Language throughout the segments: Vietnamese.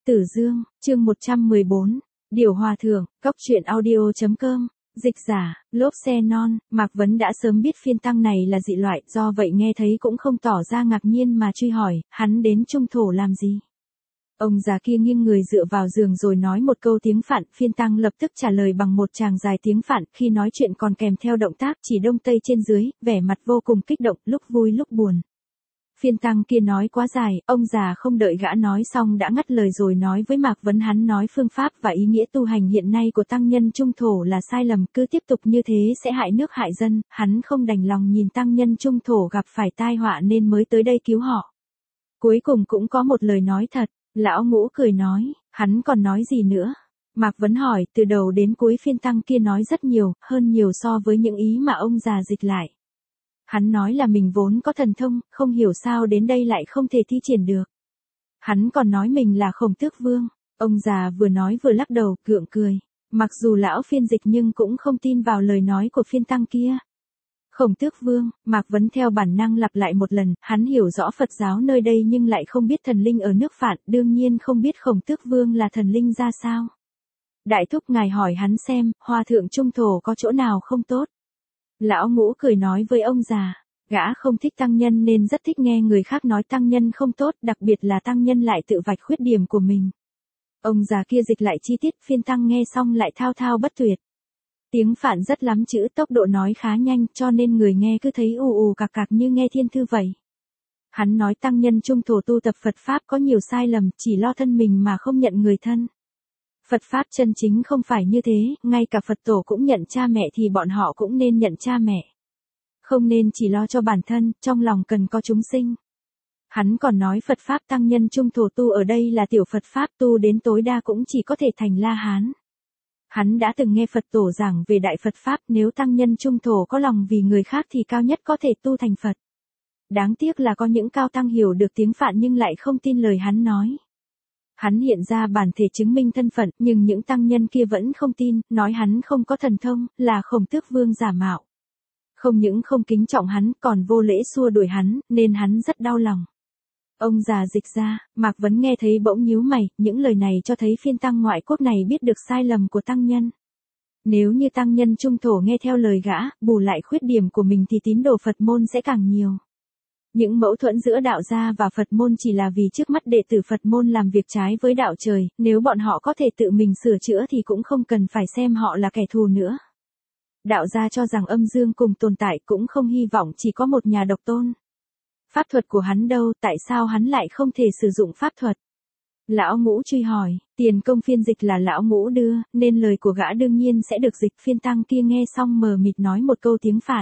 Tử Dương, chương 114, Điều Hòa Thượng, Cóc truyện audio.com, dịch giả, lốp xe non. Mạc Vấn đã sớm biết phiên tăng này là dị loại, do vậy nghe thấy cũng không tỏ ra ngạc nhiên mà truy hỏi, hắn đến Trung Thổ làm gì? Ông già kia nghiêng người dựa vào giường rồi nói một câu tiếng Phạn, phiên tăng lập tức trả lời bằng một tràng dài tiếng Phạn, khi nói chuyện còn kèm theo động tác chỉ đông tây trên dưới, vẻ mặt vô cùng kích động, lúc vui lúc buồn. Phiên tăng kia nói quá dài, ông già không đợi gã nói xong đã ngắt lời rồi nói với Mạc Vấn, hắn nói phương pháp và ý nghĩa tu hành hiện nay của tăng nhân Trung Thổ là sai lầm, cứ tiếp tục như thế sẽ hại nước hại dân, hắn không đành lòng nhìn tăng nhân Trung Thổ gặp phải tai họa nên mới tới đây cứu họ. Cuối cùng cũng có một lời nói thật, lão Ngũ cười nói, hắn còn nói gì nữa? Mạc Vấn hỏi, từ đầu đến cuối phiên tăng kia nói rất nhiều, hơn nhiều so với những ý mà ông già dịch lại. Hắn nói là mình vốn có thần thông, không hiểu sao đến đây lại không thể thi triển được. Hắn còn nói mình là Khổng Tước Vương. Ông già vừa nói vừa lắc đầu, gượng cười. Mặc dù lão phiên dịch nhưng cũng không tin vào lời nói của phiên tăng kia. Khổng Tước Vương, Mạc Vấn theo bản năng lặp lại một lần, hắn hiểu rõ Phật giáo nơi đây nhưng lại không biết thần linh ở nước Phạn, đương nhiên không biết Khổng Tước Vương là thần linh ra sao. Đại thúc ngài hỏi hắn xem, hòa thượng Trung Thổ có chỗ nào không tốt? Lão Ngũ cười nói với ông già, gã không thích tăng nhân nên rất thích nghe người khác nói tăng nhân không tốt, đặc biệt là tăng nhân lại tự vạch khuyết điểm của mình. Ông già kia dịch lại chi tiết, phiên tăng nghe xong lại thao thao bất tuyệt. Tiếng Phạn rất lắm chữ, tốc độ nói khá nhanh cho nên người nghe cứ thấy ù ù cạc cạc như nghe thiên thư vậy. Hắn nói tăng nhân Trung Thổ tu tập Phật Pháp có nhiều sai lầm, chỉ lo thân mình mà không nhận người thân. Phật Pháp chân chính không phải như thế, ngay cả Phật tổ cũng nhận cha mẹ thì bọn họ cũng nên nhận cha mẹ. Không nên chỉ lo cho bản thân, trong lòng cần có chúng sinh. Hắn còn nói Phật Pháp tăng nhân Trung Thổ tu ở đây là tiểu Phật Pháp, tu đến tối đa cũng chỉ có thể thành La Hán. Hắn đã từng nghe Phật tổ giảng về Đại Phật Pháp, nếu tăng nhân Trung Thổ có lòng vì người khác thì cao nhất có thể tu thành Phật. Đáng tiếc là có những cao tăng hiểu được tiếng Phạn nhưng lại không tin lời hắn nói. Hắn hiện ra bản thể chứng minh thân phận, nhưng những tăng nhân kia vẫn không tin, nói hắn không có thần thông, là Khổng Tước Vương giả mạo. Không những không kính trọng hắn, còn vô lễ xua đuổi hắn, nên hắn rất đau lòng. Ông già dịch ra, Mạc Vấn nghe thấy bỗng nhíu mày, những lời này cho thấy phiên tăng ngoại quốc này biết được sai lầm của tăng nhân. Nếu như tăng nhân Trung Thổ nghe theo lời gã, bù lại khuyết điểm của mình thì tín đồ Phật môn sẽ càng nhiều. Những mâu thuẫn giữa đạo gia và Phật môn chỉ là vì trước mắt đệ tử Phật môn làm việc trái với đạo trời, nếu bọn họ có thể tự mình sửa chữa thì cũng không cần phải xem họ là kẻ thù nữa. Đạo gia cho rằng âm dương cùng tồn tại, cũng không hy vọng chỉ có một nhà độc tôn. Pháp thuật của hắn đâu, tại sao hắn lại không thể sử dụng pháp thuật? Lão Ngũ truy hỏi, tiền công phiên dịch là lão Ngũ đưa, nên lời của gã đương nhiên sẽ được dịch. Phiên tăng kia nghe xong mờ mịt nói một câu tiếng Phạn.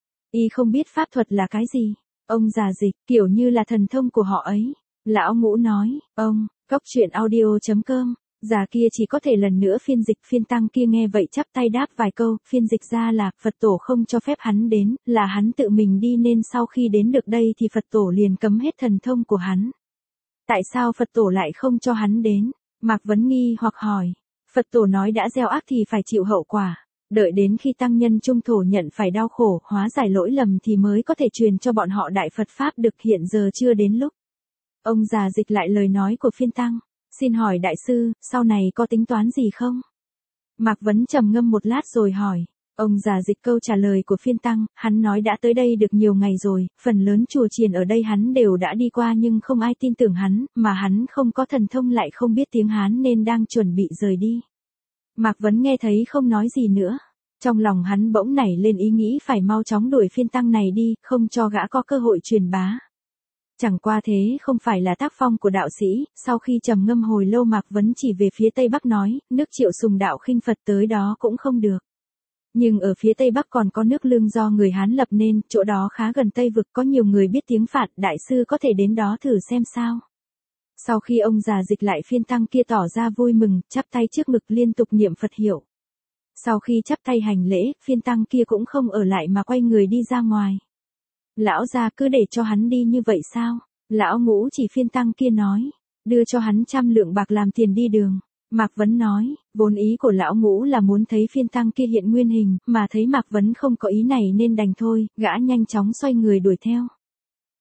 Y không biết pháp thuật là cái gì. Ông già dịch, kiểu như là thần thông của họ ấy. Lão Ngũ nói, ông, Cóc truyện audio.com, già kia chỉ có thể lần nữa phiên dịch. Phiên tăng kia nghe vậy chắp tay đáp vài câu, phiên dịch ra là, Phật tổ không cho phép hắn đến, là hắn tự mình đi nên sau khi đến được đây thì Phật tổ liền cấm hết thần thông của hắn. Tại sao Phật tổ lại không cho hắn đến? Mạc Vấn nghi hoặc hỏi, Phật tổ nói đã gieo ác thì phải chịu hậu quả. Đợi đến khi tăng nhân Trung Thổ nhận phải đau khổ, hóa giải lỗi lầm thì mới có thể truyền cho bọn họ Đại Phật Pháp được, hiện giờ chưa đến lúc. Ông già dịch lại lời nói của phiên tăng, xin hỏi đại sư, sau này có tính toán gì không? Mạc Vấn trầm ngâm một lát rồi hỏi, ông già dịch câu trả lời của phiên tăng, hắn nói đã tới đây được nhiều ngày rồi, phần lớn chùa chiền ở đây hắn đều đã đi qua nhưng không ai tin tưởng hắn, mà hắn không có thần thông lại không biết tiếng Hán nên đang chuẩn bị rời đi. Mạc Vấn nghe thấy không nói gì nữa. Trong lòng hắn bỗng nảy lên ý nghĩ phải mau chóng đuổi phiên tăng này đi, không cho gã có cơ hội truyền bá. Chẳng qua thế không phải là tác phong của đạo sĩ. Sau khi trầm ngâm hồi lâu Mạc Vấn chỉ về phía Tây Bắc nói, nước Triệu Sùng đạo khinh Phật tới đó cũng không được. Nhưng ở phía Tây Bắc còn có nước Lương do người Hán lập nên, chỗ đó khá gần Tây Vực, có nhiều người biết tiếng Phạn, đại sư có thể đến đó thử xem sao. Sau khi ông già dịch lại, phiên tăng kia tỏ ra vui mừng, chắp tay trước ngực liên tục niệm Phật hiệu. Sau khi chắp tay hành lễ, phiên tăng kia cũng không ở lại mà quay người đi ra ngoài. Lão già cứ để cho hắn đi như vậy sao? Lão Ngũ chỉ phiên tăng kia nói, đưa cho hắn 100 lượng bạc làm tiền đi đường. Mạc Vấn nói, vốn ý của lão Ngũ là muốn thấy phiên tăng kia hiện nguyên hình, mà thấy Mạc Vấn không có ý này nên đành thôi, gã nhanh chóng xoay người đuổi theo.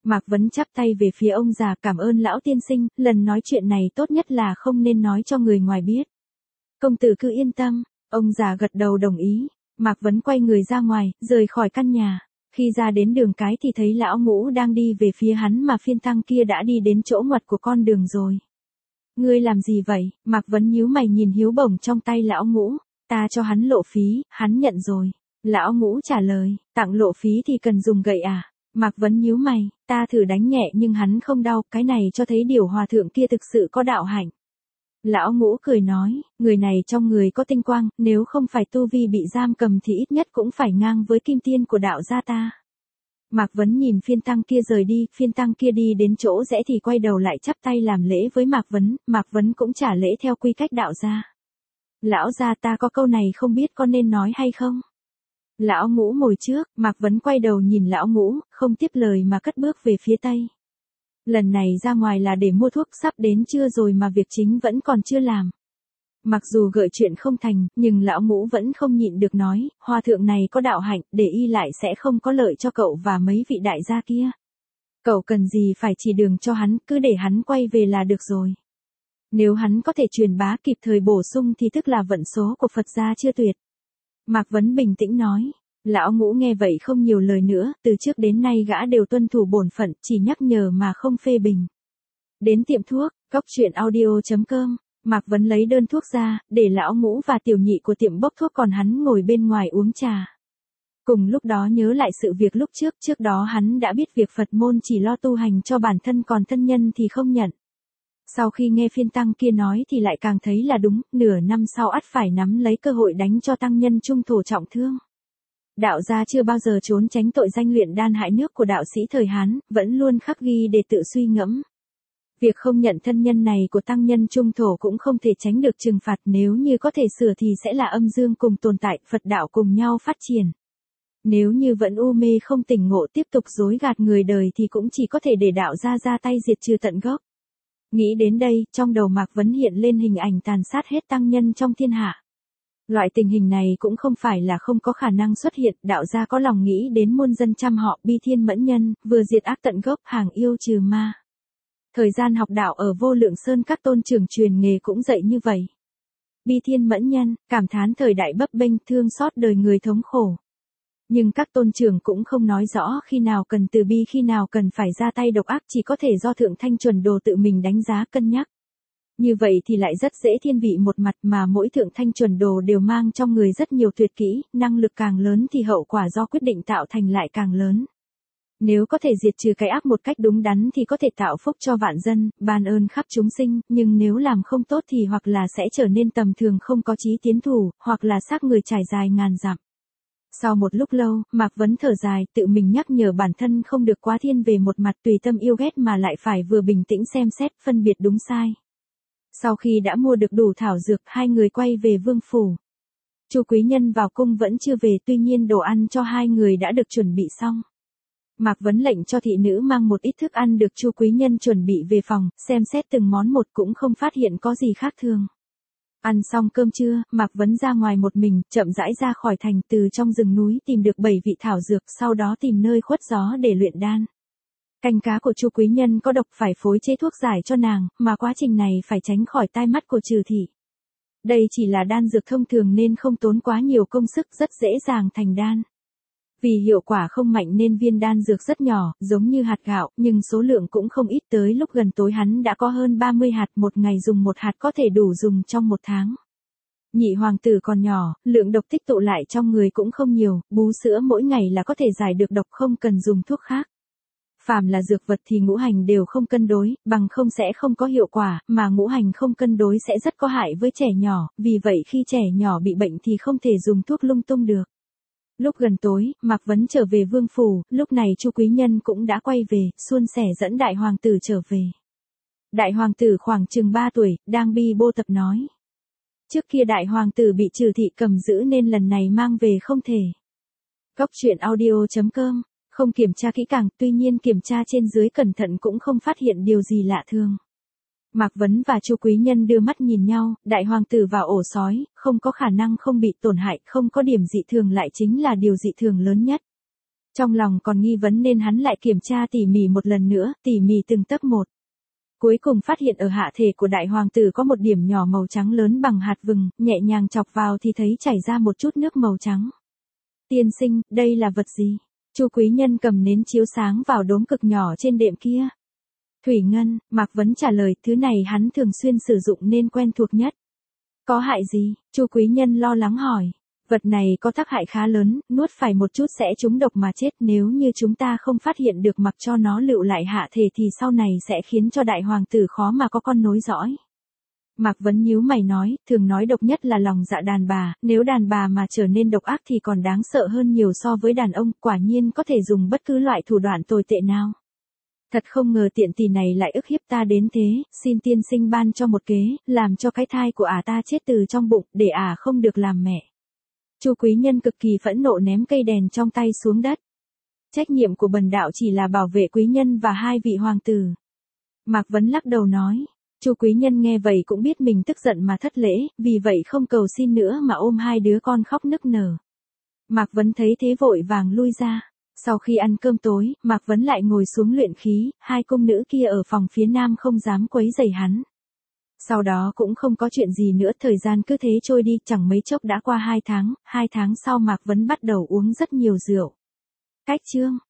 Mạc Vấn chắp tay về phía ông già, cảm ơn lão tiên sinh, lần nói chuyện này tốt nhất là không nên nói cho người ngoài biết. Công tử cứ yên tâm, ông già gật đầu đồng ý. Mạc Vấn quay người ra ngoài, rời khỏi căn nhà. Khi ra đến đường cái thì thấy lão Ngũ đang đi về phía hắn mà phiên tăng kia đã đi đến chỗ ngoặt của con đường rồi. Ngươi làm gì vậy? Mạc Vấn nhíu mày nhìn hiếu bổng trong tay lão Ngũ. Ta cho hắn lộ phí, hắn nhận rồi. Lão Ngũ trả lời, tặng lộ phí thì cần dùng gậy à? Mạc Vấn nhíu mày, ta thử đánh nhẹ nhưng hắn không đau, cái này cho thấy điều hòa thượng kia thực sự có đạo hạnh. Lão Ngũ cười nói, người này trong người có tinh quang, nếu không phải tu vi bị giam cầm thì ít nhất cũng phải ngang với kim tiên của đạo gia ta. Mạc Vấn nhìn phiên tăng kia rời đi, phiên tăng kia đi đến chỗ rẽ thì quay đầu lại chắp tay làm lễ với Mạc Vấn cũng trả lễ theo quy cách đạo gia. Lão gia, ta có câu này không biết có nên nói hay không? Lão Ngũ ngồi trước, Mạc Vấn quay đầu nhìn lão Ngũ, không tiếp lời mà cất bước về phía tây. Lần này ra ngoài là để mua thuốc, sắp đến trưa rồi mà việc chính vẫn còn chưa làm. Mặc dù gợi chuyện không thành, nhưng lão Ngũ vẫn không nhịn được nói, hòa thượng này có đạo hạnh, để y lại sẽ không có lợi cho cậu và mấy vị đại gia kia. Cậu cần gì phải chỉ đường cho hắn, cứ để hắn quay về là được rồi. Nếu hắn có thể truyền bá kịp thời bổ sung thì tức là vận số của Phật gia chưa tuyệt. Mạc Vấn bình tĩnh nói. Lão Ngũ nghe vậy không nhiều lời nữa, từ trước đến nay gã đều tuân thủ bổn phận, chỉ nhắc nhở mà không phê bình. Đến tiệm thuốc, coctruyện.audio.com, Mạc Vấn lấy đơn thuốc ra, để lão Ngũ và tiểu nhị của tiệm bốc thuốc còn hắn ngồi bên ngoài uống trà. Cùng lúc đó nhớ lại sự việc lúc trước đó hắn đã biết việc Phật môn chỉ lo tu hành cho bản thân còn thân nhân thì không nhận. Sau khi nghe phiên tăng kia nói thì lại càng thấy là đúng, nửa năm sau ắt phải nắm lấy cơ hội đánh cho tăng nhân trung thổ trọng thương. Đạo gia chưa bao giờ trốn tránh tội danh luyện đan hại nước của đạo sĩ thời Hán, vẫn luôn khắc ghi để tự suy ngẫm. Việc không nhận thân nhân này của tăng nhân trung thổ cũng không thể tránh được trừng phạt, nếu như có thể sửa thì sẽ là âm dương cùng tồn tại, Phật đạo cùng nhau phát triển. Nếu như vẫn u mê không tỉnh ngộ tiếp tục dối gạt người đời thì cũng chỉ có thể để đạo gia ra tay diệt trừ tận gốc. Nghĩ đến đây, trong đầu Mạc Vấn hiện lên hình ảnh tàn sát hết tăng nhân trong thiên hạ. Loại tình hình này cũng không phải là không có khả năng xuất hiện, đạo gia có lòng nghĩ đến muôn dân trăm họ, bi thiên mẫn nhân, vừa diệt ác tận gốc, hàng yêu trừ ma. Thời gian học đạo ở Vô Lượng Sơn các tôn trưởng truyền nghề cũng dạy như vậy. Bi thiên mẫn nhân, cảm thán thời đại bấp bênh, thương xót đời người thống khổ. Nhưng các tôn trưởng cũng không nói rõ khi nào cần từ bi, khi nào cần phải ra tay độc ác, chỉ có thể do Thượng Thanh Chuẩn Đồ tự mình đánh giá cân nhắc. Như vậy thì lại rất dễ thiên vị một mặt, mà mỗi Thượng Thanh Chuẩn Đồ đều mang trong người rất nhiều tuyệt kỹ, năng lực càng lớn thì hậu quả do quyết định tạo thành lại càng lớn. Nếu có thể diệt trừ cái ác một cách đúng đắn thì có thể tạo phúc cho vạn dân, ban ơn khắp chúng sinh, nhưng nếu làm không tốt thì hoặc là sẽ trở nên tầm thường không có chí tiến thủ, hoặc là xác người trải dài ngàn dặm. Sau một lúc lâu, Mạc Vấn thở dài, tự mình nhắc nhở bản thân không được quá thiên về một mặt tùy tâm yêu ghét mà lại phải vừa bình tĩnh xem xét, phân biệt đúng sai. Sau khi đã mua được đủ thảo dược, hai người quay về vương phủ. Chu quý nhân vào cung vẫn chưa về, tuy nhiên đồ ăn cho hai người đã được chuẩn bị xong. Mạc Vấn lệnh cho thị nữ mang một ít thức ăn được Chu quý nhân chuẩn bị về phòng, xem xét từng món một cũng không phát hiện có gì khác thường. Ăn xong cơm trưa, Mạc Vấn ra ngoài một mình, chậm rãi ra khỏi thành, từ trong rừng núi tìm được 7 vị thảo dược, sau đó tìm nơi khuất gió để luyện đan. Canh cá của Chu quý nhân có độc, phải phối chế thuốc giải cho nàng, mà quá trình này phải tránh khỏi tai mắt của Trừ Thị. Đây chỉ là đan dược thông thường nên không tốn quá nhiều công sức, rất dễ dàng thành đan. Vì hiệu quả không mạnh nên viên đan dược rất nhỏ, giống như hạt gạo, nhưng số lượng cũng không ít, tới lúc gần tối hắn đã có hơn 30 hạt, một ngày dùng một hạt có thể đủ dùng trong một tháng. Nhị hoàng tử còn nhỏ, lượng độc tích tụ lại trong người cũng không nhiều, bú sữa mỗi ngày là có thể giải được độc, không cần dùng thuốc khác. Phàm là dược vật thì ngũ hành đều không cân đối, bằng không sẽ không có hiệu quả, mà ngũ hành không cân đối sẽ rất có hại với trẻ nhỏ, vì vậy khi trẻ nhỏ bị bệnh thì không thể dùng thuốc lung tung được. Lúc gần tối, Mạc Vấn trở về vương phủ, lúc này Chu quý nhân cũng đã quay về, suôn sẻ dẫn đại hoàng tử trở về. Đại hoàng tử khoảng chừng 3 tuổi, đang bi bô tập nói. Trước kia đại hoàng tử bị Trừ Thị cầm giữ nên lần này mang về không thể. Coctruyện.audio.com, không kiểm tra kỹ càng, tuy nhiên kiểm tra trên dưới cẩn thận cũng không phát hiện điều gì lạ thường. Mạc Vấn và Chu quý nhân đưa mắt nhìn nhau, đại hoàng tử vào ổ sói, không có khả năng không bị tổn hại, không có điểm dị thường lại chính là điều dị thường lớn nhất. Trong lòng còn nghi vấn nên hắn lại kiểm tra tỉ mỉ một lần nữa, tỉ mỉ từng tấc một. Cuối cùng phát hiện ở hạ thể của đại hoàng tử có một điểm nhỏ màu trắng lớn bằng hạt vừng, nhẹ nhàng chọc vào thì thấy chảy ra một chút nước màu trắng. Tiên sinh, đây là vật gì? Chu quý nhân cầm nến chiếu sáng vào đốm cực nhỏ trên đệm kia. Thủy ngân, Mạc Vấn trả lời, thứ này hắn thường xuyên sử dụng nên quen thuộc nhất. Có hại gì? Chu quý nhân lo lắng hỏi. Vật này có tác hại khá lớn, nuốt phải một chút sẽ trúng độc mà chết, nếu như chúng ta không phát hiện được mặc cho nó lựu lại hạ thể thì sau này sẽ khiến cho đại hoàng tử khó mà có con nối dõi. Mạc Vấn nhíu mày nói, thường nói độc nhất là lòng dạ đàn bà, nếu đàn bà mà trở nên độc ác thì còn đáng sợ hơn nhiều so với đàn ông, quả nhiên có thể dùng bất cứ loại thủ đoạn tồi tệ nào. Thật không ngờ tiện tỳ này lại ức hiếp ta đến thế, xin tiên sinh ban cho một kế, làm cho cái thai của ta chết từ trong bụng, để không được làm mẹ. Chu quý nhân cực kỳ phẫn nộ ném cây đèn trong tay xuống đất. Trách nhiệm của bần đạo chỉ là bảo vệ quý nhân và hai vị hoàng tử. Mạc Vấn lắc đầu nói. Chu quý nhân nghe vậy cũng biết mình tức giận mà thất lễ, vì vậy không cầu xin nữa mà ôm hai đứa con khóc nức nở. Mạc Vấn thấy thế vội vàng lui ra. Sau khi ăn cơm tối, Mạc Vấn lại ngồi xuống luyện khí, hai cung nữ kia ở phòng phía nam không dám quấy rầy hắn. Sau đó cũng không có chuyện gì nữa, thời gian cứ thế trôi đi, chẳng mấy chốc đã qua 2 tháng sau Mạc Vấn bắt đầu uống rất nhiều rượu. Cách chương